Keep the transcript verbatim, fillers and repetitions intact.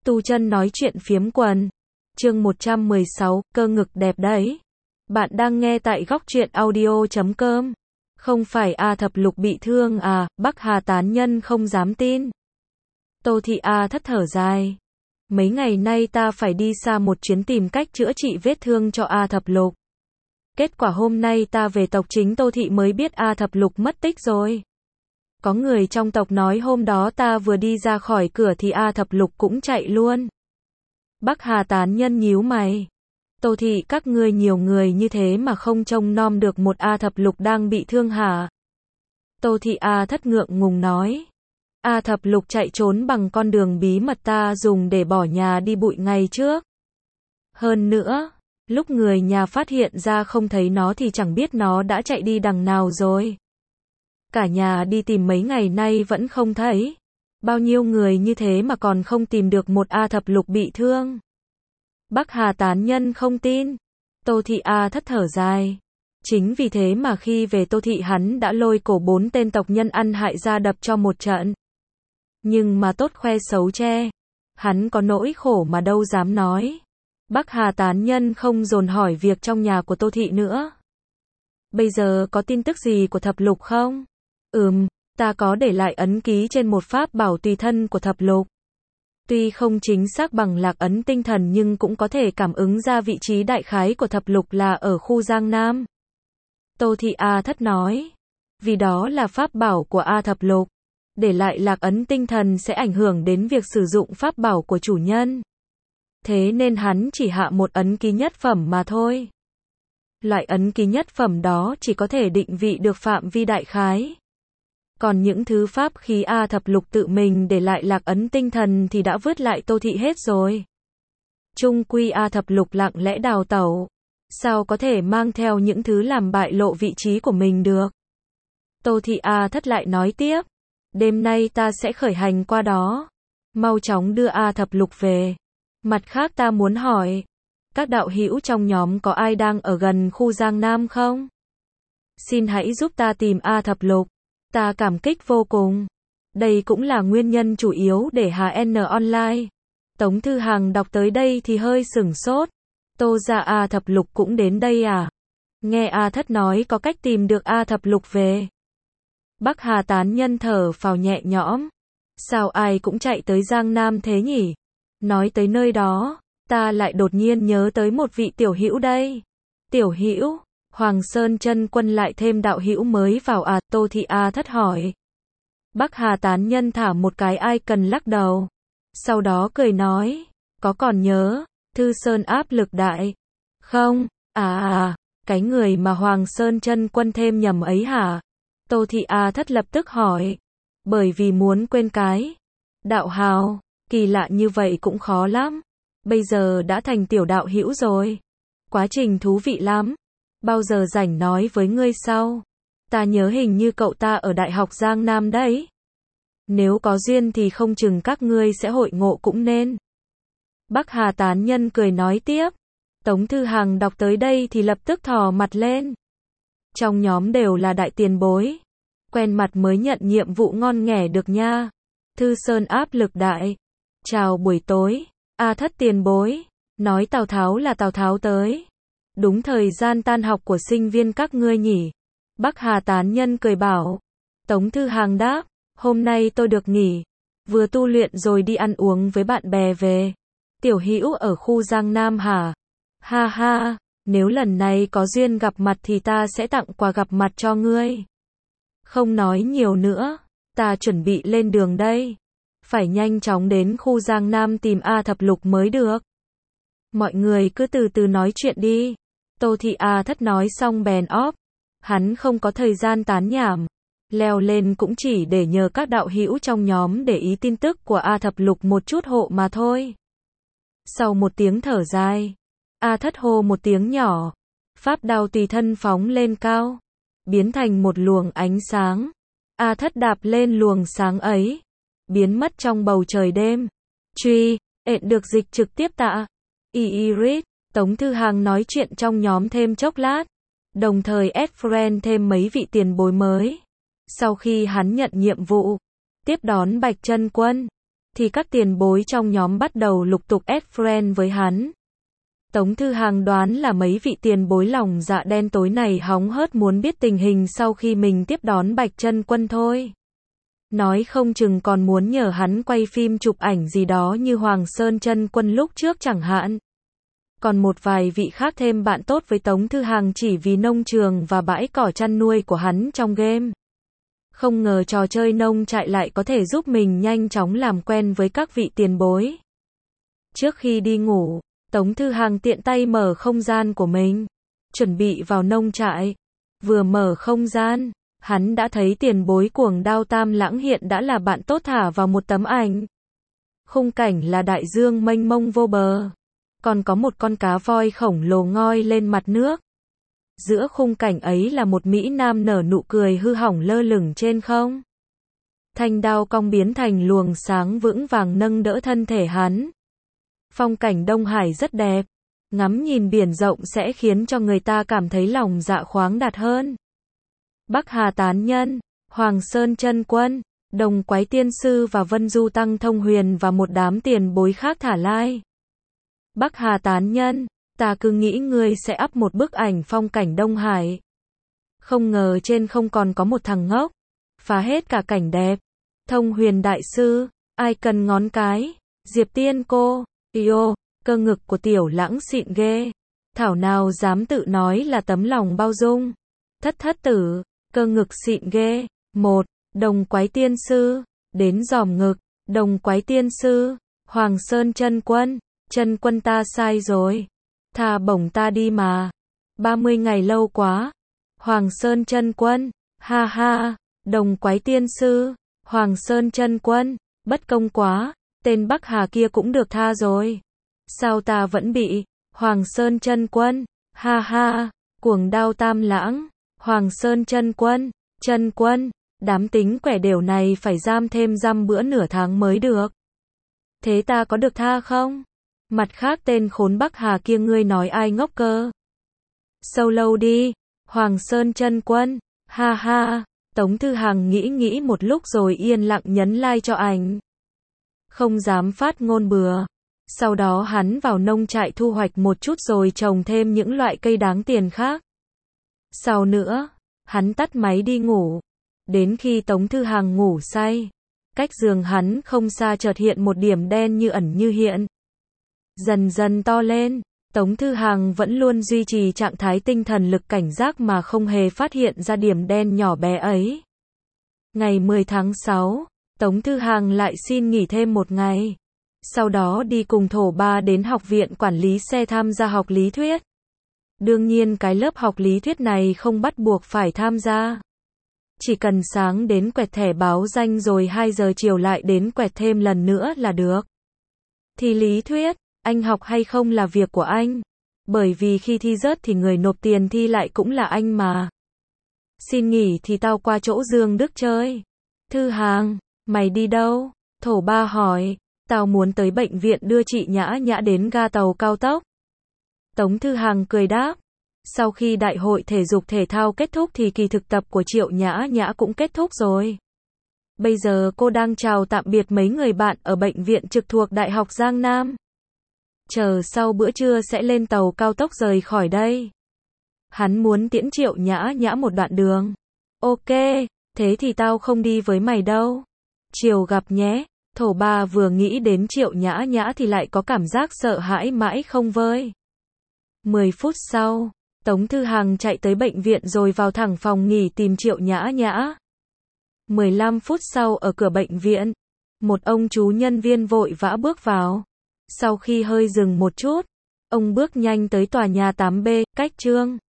Tu Chân nói chuyện phiếm quần. Chương một trăm mười sáu, cơ ngực đẹp đấy. Bạn đang nghe tại góc truyện audio chấm com. Không phải A Thập Lục bị thương à, Bắc Hà tán nhân không dám tin. Tô Thị A thất thở dài. Mấy ngày nay ta phải đi xa một chuyến tìm cách chữa trị vết thương cho A Thập Lục. Kết quả hôm nay ta về tộc chính Tô Thị mới biết A Thập Lục mất tích rồi. Có người trong tộc nói hôm đó ta vừa đi ra khỏi cửa thì A Thập Lục cũng chạy luôn. Bắc Hà tán nhân nhíu mày. Tô Thị các ngươi nhiều người như thế mà không trông nom được một A Thập Lục đang bị thương hả? Tô Thị A thất ngượng ngùng nói. A Thập Lục chạy trốn bằng con đường bí mật ta dùng để bỏ nhà đi bụi ngày trước. Hơn nữa, lúc người nhà phát hiện ra không thấy nó thì chẳng biết nó đã chạy đi đằng nào rồi. Cả nhà đi tìm mấy ngày nay vẫn không thấy. Bao nhiêu người như thế mà còn không tìm được một A Thập Lục bị thương. Bắc Hà tán nhân không tin. Tô Thị A thất thở dài. Chính vì thế mà khi về Tô Thị hắn đã lôi cổ bốn tên tộc nhân ăn hại ra đập cho một trận. Nhưng mà tốt khoe xấu che. Hắn có nỗi khổ mà đâu dám nói. Bắc Hà tán nhân không dồn hỏi việc trong nhà của Tô Thị nữa. Bây giờ có tin tức gì của Thập Lục không? Ừm, ta có để lại ấn ký trên một pháp bảo tùy thân của Thập Lục. Tuy không chính xác bằng lạc ấn tinh thần nhưng cũng có thể cảm ứng ra vị trí đại khái của Thập Lục là ở khu Giang Nam. Tô Thị A thất nói. Vì đó là pháp bảo của A Thập Lục. Để lại lạc ấn tinh thần sẽ ảnh hưởng đến việc sử dụng pháp bảo của chủ nhân. Thế nên hắn chỉ hạ một ấn ký nhất phẩm mà thôi. Loại ấn ký nhất phẩm đó chỉ có thể định vị được phạm vi đại khái. Còn những thứ pháp khí A Thập Lục tự mình để lại lạc ấn tinh thần thì đã vứt lại Tô Thị hết rồi. Chung quy A Thập Lục lặng lẽ đào tẩu. Sao có thể mang theo những thứ làm bại lộ vị trí của mình được? Tô Thị A thất lại nói tiếp. Đêm nay ta sẽ khởi hành qua đó. Mau chóng đưa A Thập Lục về. Mặt khác ta muốn hỏi. Các đạo hữu trong nhóm có ai đang ở gần khu Giang Nam không? Xin hãy giúp ta tìm A Thập Lục. Ta cảm kích vô cùng. Đây cũng là nguyên nhân chủ yếu để hát en Online. Tống Thư Hằng đọc tới đây thì hơi sửng sốt. Tô ra A Thập Lục cũng đến đây à? Nghe A thất nói có cách tìm được A Thập Lục về. Bắc Hà tán nhân thở phào nhẹ nhõm. Sao ai cũng chạy tới Giang Nam thế nhỉ? Nói tới nơi đó, ta lại đột nhiên nhớ tới một vị tiểu hữu đây. Tiểu hữu? Hoàng Sơn Chân Quân lại thêm đạo hữu mới vào à? Tô Thị A thất hỏi. Bắc Hà tán nhân thả một cái ai cần lắc đầu. Sau đó cười nói. Có còn nhớ, Thư Sơn áp lực đại. Không, à à, cái người mà Hoàng Sơn Chân Quân thêm nhầm ấy hả? Tô Thị A thất lập tức hỏi. Bởi vì muốn quên cái. Đạo hào, kỳ lạ như vậy cũng khó lắm. Bây giờ đã thành tiểu đạo hữu rồi. Quá trình thú vị lắm. Bao giờ rảnh nói với ngươi sau. Ta nhớ hình như cậu ta ở Đại học Giang Nam đấy. Nếu có duyên thì không chừng các ngươi sẽ hội ngộ cũng nên. Bắc Hà tán nhân cười nói tiếp. Tống Thư Hằng đọc tới đây thì lập tức thò mặt lên. Trong nhóm đều là đại tiền bối. Quen mặt mới nhận nhiệm vụ ngon nghẻ được nha. Thư Sơn áp lực đại. Chào buổi tối. A thất tiền bối. Nói Tào Tháo là Tào Tháo tới. Đúng thời gian tan học của sinh viên các ngươi nhỉ? Bắc Hà tán nhân cười bảo. Tống Thư Hằng đáp. Hôm nay tôi được nghỉ. Vừa tu luyện rồi đi ăn uống với bạn bè về. Tiểu hữu ở khu Giang Nam hả? Ha ha, nếu lần này có duyên gặp mặt thì ta sẽ tặng quà gặp mặt cho ngươi. Không nói nhiều nữa, ta chuẩn bị lên đường đây. Phải nhanh chóng đến khu Giang Nam tìm A Thập Lục mới được. Mọi người cứ từ từ nói chuyện đi. Tô Thị A thất nói xong bèn óp. Hắn không có thời gian tán nhảm. Leo lên cũng chỉ để nhờ các đạo hữu trong nhóm để ý tin tức của A Thập Lục một chút hộ mà thôi. Sau một tiếng thở dài, A thất hô một tiếng nhỏ. Pháp đao tùy thân phóng lên cao. Biến thành một luồng ánh sáng. A thất đạp lên luồng sáng ấy. Biến mất trong bầu trời đêm. Truy, ện được dịch trực tiếp tạ. Iris, Tống Thư Hằng nói chuyện trong nhóm thêm chốc lát. Đồng thời add friend thêm mấy vị tiền bối mới. Sau khi hắn nhận nhiệm vụ, tiếp đón Bạch Chân Quân. thì các tiền bối trong nhóm bắt đầu lục tục add friend với hắn. Tống Thư Hàng đoán là mấy vị tiền bối lòng dạ đen tối này hóng hớt muốn biết tình hình sau khi mình tiếp đón Bạch Chân Quân thôi. Nói không chừng còn muốn nhờ hắn quay phim chụp ảnh gì đó như Hoàng Sơn Chân Quân lúc trước chẳng hạn. Còn một vài vị khác thêm bạn tốt với Tống Thư Hàng chỉ vì nông trường và bãi cỏ chăn nuôi của hắn trong game. Không ngờ trò chơi nông trại lại có thể giúp mình nhanh chóng làm quen với các vị tiền bối. Trước khi đi ngủ, Tống Thư Hàng tiện tay mở không gian của mình, chuẩn bị vào nông trại. Vừa mở không gian, hắn đã thấy tiền bối Cuồng Đao Tam Lãng hiện đã là bạn tốt thả vào một tấm ảnh. Khung cảnh là đại dương mênh mông vô bờ, còn có một con cá voi khổng lồ ngoi lên mặt nước. Giữa khung cảnh ấy là một mỹ nam nở nụ cười hư hỏng lơ lửng trên không. Thanh đao cong biến thành luồng sáng vững vàng nâng đỡ thân thể hắn. Phong cảnh Đông Hải rất đẹp, ngắm nhìn biển rộng sẽ khiến cho người ta cảm thấy lòng dạ khoáng đạt hơn. Bắc Hà Tán Nhân, Hoàng Sơn Chân Quân, Đồng Quái Tiên Sư và Vân Du Tăng Thông Huyền và một đám tiền bối khác thả lai. Bắc Hà Tán Nhân, ta cứ nghĩ ngươi sẽ up một bức ảnh phong cảnh Đông Hải. Không ngờ trên không còn có một thằng ngốc, phá hết cả cảnh đẹp. Thông Huyền Đại Sư, ai cần ngón cái, Diệp Tiên Cô, yêu, cơ ngực của Tiểu Lãng xịn ghê. Thảo nào dám tự nói là tấm lòng bao dung. Thất thất tử, cơ ngực xịn ghê. Một, Đồng Quái Tiên Sư, đến giòm ngực, Đồng Quái Tiên Sư, Hoàng Sơn Chân Quân, Chân Quân ta sai rồi. Thà bổng ta đi mà. ba mươi ngày lâu quá. Hoàng Sơn Chân Quân, ha ha, Đồng Quái Tiên Sư, Hoàng Sơn Chân Quân, bất công quá, tên Bắc Hà kia cũng được tha rồi. Sao ta vẫn bị, Hoàng Sơn Chân Quân, ha ha, Cuồng Đao Tam Lãng, Hoàng Sơn Chân Quân, Chân Quân, đám tính quẻ đều này phải giam thêm dăm bữa nửa tháng mới được. Thế ta có được tha không? Mặt khác tên khốn Bắc Hà kia ngươi nói ai ngốc cơ? Sâu lâu đi, Hoàng Sơn Chân Quân, ha ha. Tống Thư Hàng nghĩ nghĩ một lúc rồi yên lặng nhấn like cho ảnh. Không dám phát ngôn bừa. Sau đó hắn vào nông trại thu hoạch một chút rồi trồng thêm những loại cây đáng tiền khác. Sau nữa, hắn tắt máy đi ngủ. Đến khi Tống Thư Hàng ngủ say, cách giường hắn không xa chợt hiện một điểm đen như ẩn như hiện. Dần dần to lên, Tống Thư Hàng vẫn luôn duy trì trạng thái tinh thần lực cảnh giác mà không hề phát hiện ra điểm đen nhỏ bé ấy. Ngày mười tháng sáu, Tống Thư Hàng lại xin nghỉ thêm một ngày. Sau đó đi cùng Thổ Ba đến học viện quản lý xe tham gia học lý thuyết. Đương nhiên cái lớp học lý thuyết này không bắt buộc phải tham gia. Chỉ cần sáng đến quẹt thẻ báo danh rồi hai giờ chiều lại đến quẹt thêm lần nữa là được. Thì lý thuyết, anh học hay không là việc của anh. Bởi vì khi thi rớt thì người nộp tiền thi lại cũng là anh mà. Xin nghỉ thì tao qua chỗ Dương Đức chơi. Thư Hàng, mày đi đâu? Thổ Ba hỏi. Tao muốn tới bệnh viện đưa chị Nhã Nhã đến ga tàu cao tốc. Tống Thư Hàng cười đáp. Sau khi đại hội thể dục thể thao kết thúc thì kỳ thực tập của Triệu Nhã Nhã cũng kết thúc rồi. Bây giờ cô đang chào tạm biệt mấy người bạn ở bệnh viện trực thuộc Đại học Giang Nam. Chờ sau bữa trưa sẽ lên tàu cao tốc rời khỏi đây. Hắn muốn tiễn Triệu Nhã Nhã một đoạn đường. Ok, thế thì tao không đi với mày đâu. Chiều gặp nhé. Thổ Ba vừa nghĩ đến Triệu Nhã Nhã thì lại có cảm giác sợ hãi mãi không vơi. mười phút sau, Tống Thư Hàng chạy tới bệnh viện rồi vào thẳng phòng nghỉ tìm Triệu Nhã Nhã. mười lăm phút sau ở cửa bệnh viện, một ông chú nhân viên vội vã bước vào. Sau khi hơi dừng một chút, ông bước nhanh tới tòa nhà tám B, cách Trương